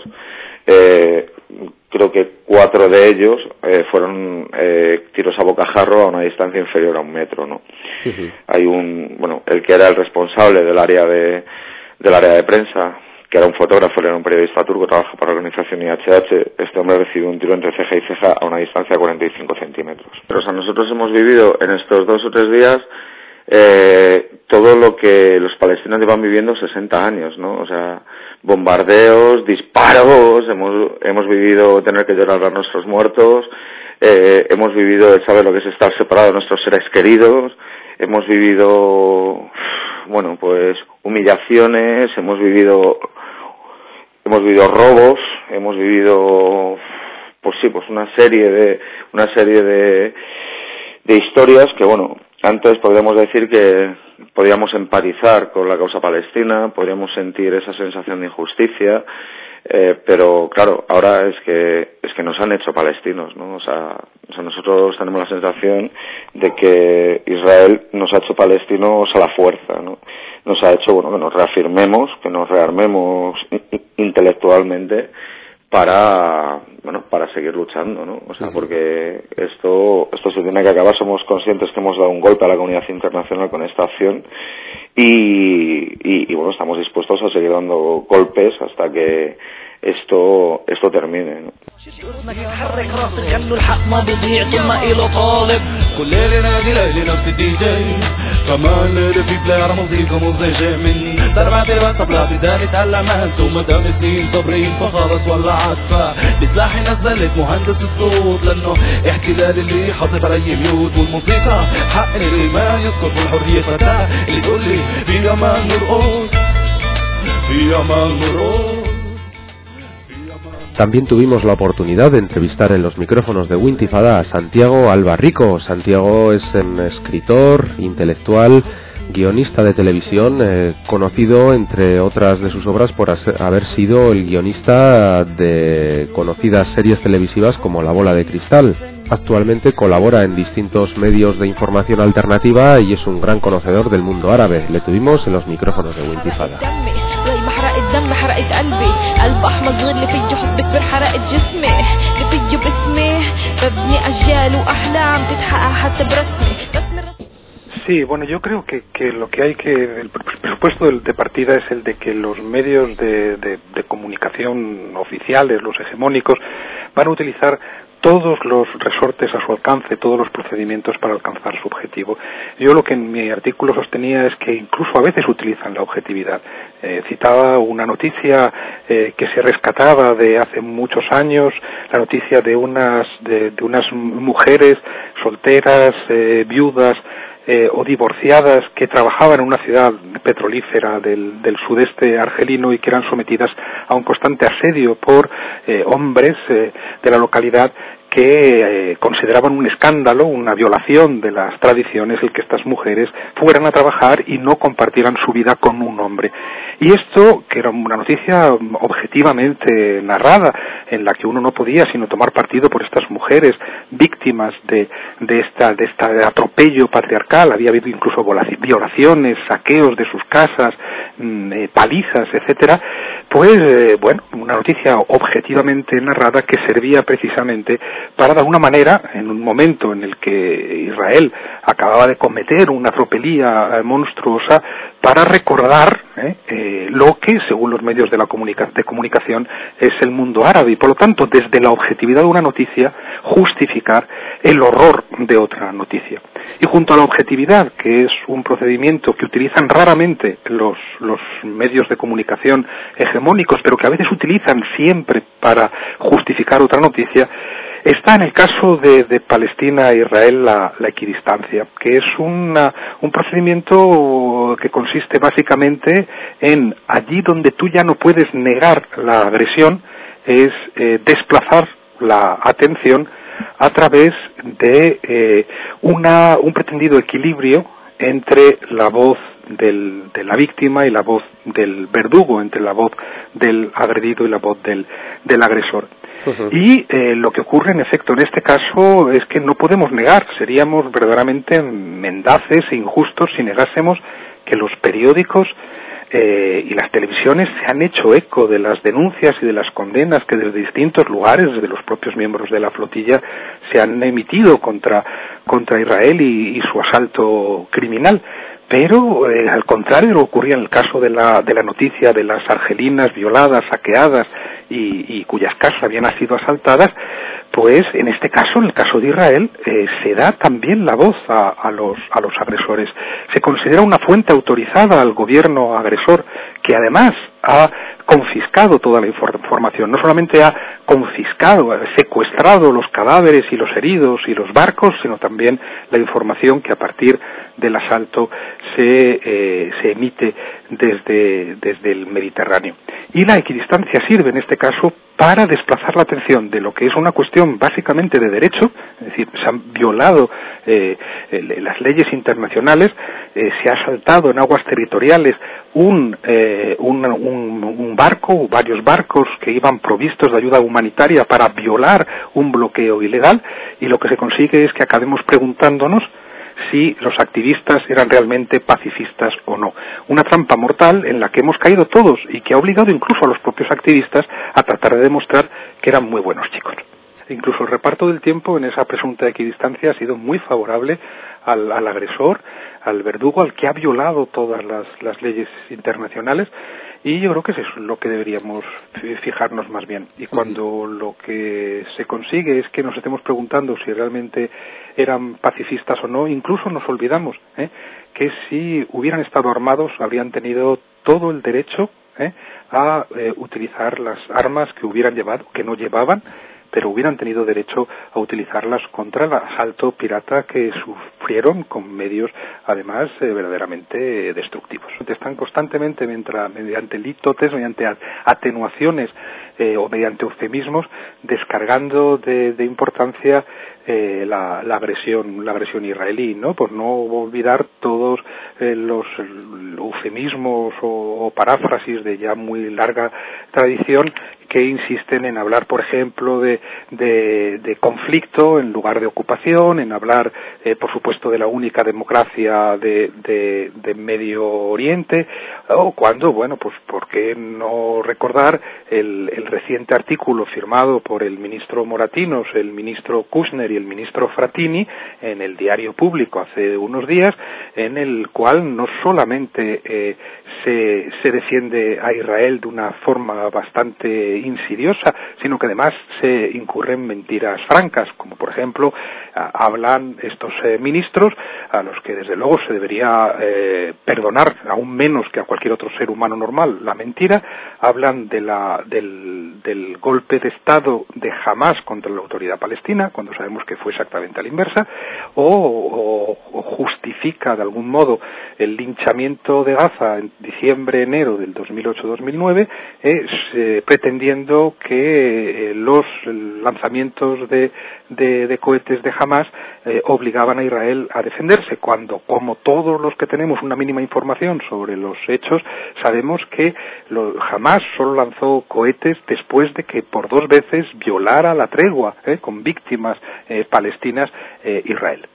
creo que 4 de ellos fueron tiros a bocajarro a una distancia inferior a 1 metro, ¿no? Hay el que era el responsable del área de prensa, que era un fotógrafo, era un periodista turco, trabaja para la organización IHH. Este hombre recibió un tiro entre ceja y ceja a una distancia de 45 centímetros. Pero, o sea, nosotros hemos vivido en estos 2 o 3 días todo lo que los palestinos llevan viviendo 60 años, ¿no? O sea, bombardeos, disparos, hemos vivido tener que llorar a nuestros muertos, hemos vivido el saber lo que es estar separado de nuestros seres queridos, hemos vivido, pues humillaciones, hemos vivido robos, hemos vivido, pues una serie de historias que, antes podríamos decir que podríamos empatizar con la causa palestina, podríamos sentir esa sensación de injusticia, pero claro, ahora es que nos han hecho palestinos, ¿no? O sea, nosotros tenemos la sensación de que Israel nos ha hecho palestinos a la fuerza, ¿no? Nos ha hecho, que nos reafirmemos, que nos rearmemos intelectualmente para seguir luchando, ¿no? O sea, porque esto se tiene que acabar. Somos conscientes que hemos dado un golpe a la comunidad internacional con esta acción y estamos dispuestos a seguir dando golpes hasta que esto termine, ¿no? اسمك يتحرك راسك غنوا الحق ما بيضيع طول ما إله طالب كل ليلة نادي ليلة نفس الدي جي كمان رفيق لا يعرف موسيقى مزعجة من دربعة الوقت طبلة بداني تعلمت ومدام سنين صبرين فخلص ولا عطفة بسلاحي نزلت مهندس الصوت لأنه احتلال اللي حاطط علي ميوت والموسيقى حق اللي ما يذكر بالحرية فتاة اللي تقول لي في أمان نرقص في أمان نرقص. También tuvimos la oportunidad de entrevistar en los micrófonos de Wintifada a Santiago Albarrico. Santiago es un escritor, intelectual, guionista de televisión, conocido entre otras de sus obras por haber sido el guionista de conocidas series televisivas como La Bola de Cristal. Actualmente colabora en distintos medios de información alternativa y es un gran conocedor del mundo árabe. Le tuvimos en los micrófonos de Wintifada. Sí, bueno, yo creo que lo que hay que... El presupuesto de partida es el de que los medios de comunicación oficiales, los hegemónicos, van a utilizar todos los resortes a su alcance, todos los procedimientos para alcanzar su objetivo. Yo lo que en mi artículo sostenía es que incluso a veces utilizan la objetividad. Citaba una noticia que se rescataba de hace muchos años, la noticia de unas mujeres solteras, viudas, o divorciadas que trabajaban en una ciudad petrolífera del sudeste argelino y que eran sometidas a un constante asedio por hombres de la localidad que consideraban un escándalo, una violación de las tradiciones el que estas mujeres fueran a trabajar y no compartieran su vida con un hombre. Y esto, que era una noticia objetivamente narrada, en la que uno no podía sino tomar partido por estas mujeres víctimas de este atropello patriarcal, había habido incluso violaciones, saqueos de sus casas, palizas, etcétera, pues bueno, una noticia objetivamente narrada que servía precisamente para de alguna manera, en un momento en el que Israel acababa de cometer una tropelía monstruosa, para recordar lo que, según los medios de comunicación, es el mundo árabe y, por lo tanto, desde la objetividad de una noticia, justificar el horror de otra noticia. Y junto a la objetividad, que es un procedimiento que utilizan raramente los medios de comunicación hegemónicos, pero que a veces utilizan siempre para justificar otra noticia, está en el caso de Palestina e Israel la equidistancia, que es un procedimiento que consiste básicamente en allí donde tú ya no puedes negar la agresión, es desplazar la atención a través de un pretendido equilibrio entre la voz de la víctima y la voz del verdugo, entre la voz del agredido y la voz del agresor. Uh-huh. Y lo que ocurre en efecto en este caso es que no podemos negar, seríamos verdaderamente mendaces e injustos si negásemos que los periódicos y las televisiones se han hecho eco de las denuncias y de las condenas que desde distintos lugares, desde los propios miembros de la flotilla, se han emitido contra Israel y su asalto criminal. Pero al contrario, ocurría en el caso de la noticia de las argelinas violadas, saqueadas y cuyas casas habían sido asaltadas, pues en este caso, en el caso de Israel, se da también la voz a los agresores. Se considera una fuente autorizada al gobierno agresor, que además ha confiscado toda la información. No solamente ha confiscado, ha secuestrado los cadáveres y los heridos y los barcos, sino también la información que a partir del asalto se emite desde el Mediterráneo. Y la equidistancia sirve en este caso para desplazar la atención de lo que es una cuestión básicamente de derecho, es decir, se han violado las leyes internacionales, se ha asaltado en aguas territoriales un barco o varios barcos que iban provistos de ayuda humanitaria para violar un bloqueo ilegal, y lo que se consigue es que acabemos preguntándonos si los activistas eran realmente pacifistas o no. Una trampa mortal en la que hemos caído todos y que ha obligado incluso a los propios activistas a tratar de demostrar que eran muy buenos chicos. Incluso el reparto del tiempo en esa presunta equidistancia ha sido muy favorable al agresor, al verdugo, al que ha violado todas las leyes internacionales, Y yo creo que eso es lo que deberíamos fijarnos más bien. Y cuando lo que se consigue es que nos estemos preguntando si realmente eran pacifistas o no, incluso nos olvidamos que si hubieran estado armados habrían tenido todo el derecho a utilizar las armas que hubieran llevado, que no llevaban, pero hubieran tenido derecho a utilizarlas contra el asalto pirata que sufrieron con medios, además, verdaderamente destructivos. Están constantemente, mediante litotes, mediante atenuaciones o mediante eufemismos, descargando de importancia la agresión israelí, ¿no? Por no olvidar todos los eufemismos o paráfrasis de ya muy larga tradición que insisten en hablar, por ejemplo, de conflicto en lugar de ocupación, en hablar, por supuesto, de la única democracia de Medio Oriente, o cuando, bueno, pues, ¿por qué no recordar el reciente artículo firmado por el ministro Moratinos, el ministro Kushner y el ministro Frattini en el Diario Público hace unos días, en el cual no solamente se defiende a Israel de una forma bastante insidiosa, sino que además se incurren mentiras francas, como por ejemplo hablan estos ministros, a los que desde luego se debería perdonar aún menos que a cualquier otro ser humano normal la mentira, hablan del golpe de Estado de Hamás contra la autoridad palestina, cuando sabemos que fue exactamente a la inversa, o justifica de algún modo el linchamiento de Gaza en diciembre-enero del 2008-2009, pretendiendo que los lanzamientos de cohetes de Hamás obligaban a Israel a defenderse, cuando, como todos los que tenemos una mínima información sobre los hechos, sabemos que Hamás solo lanzó cohetes después de que por 2 veces violara la tregua con víctimas palestinas Israel.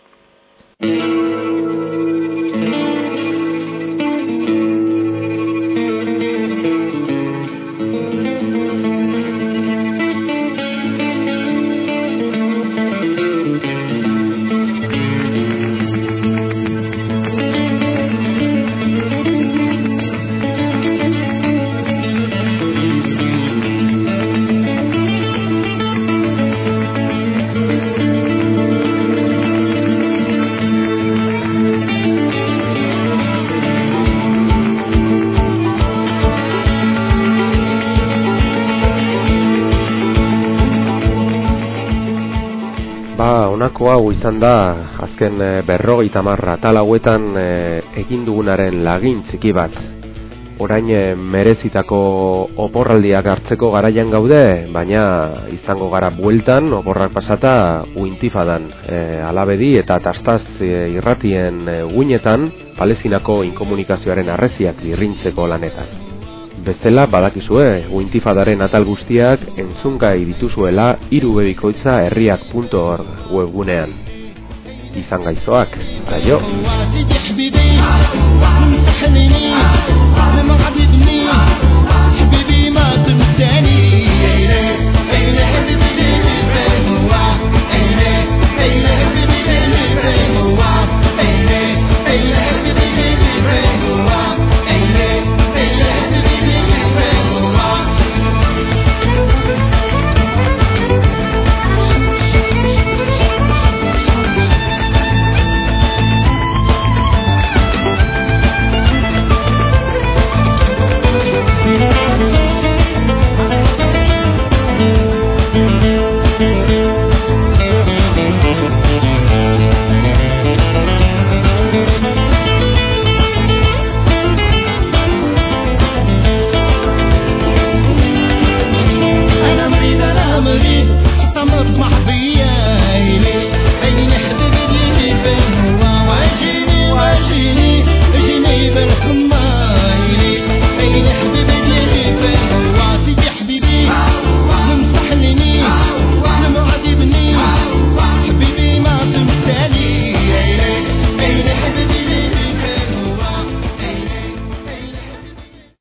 Honako hau izan da azken 50 atal hauetan egin dugunaren lagin txiki bat. Orain merezitako oporraldiak hartzeko garaian gaude, baina izango gara bueltan oporrak pasata uintifadan alabedi eta tastaz irratien guinetan Palestinako inkomunikazioaren arreziak irrintzeko lanetan. Bestela badakizue, uintifadaren atal guztiak entzungai dituzuela 3bikoitza-herriak.org webgunean. Izan gaizoak, aio!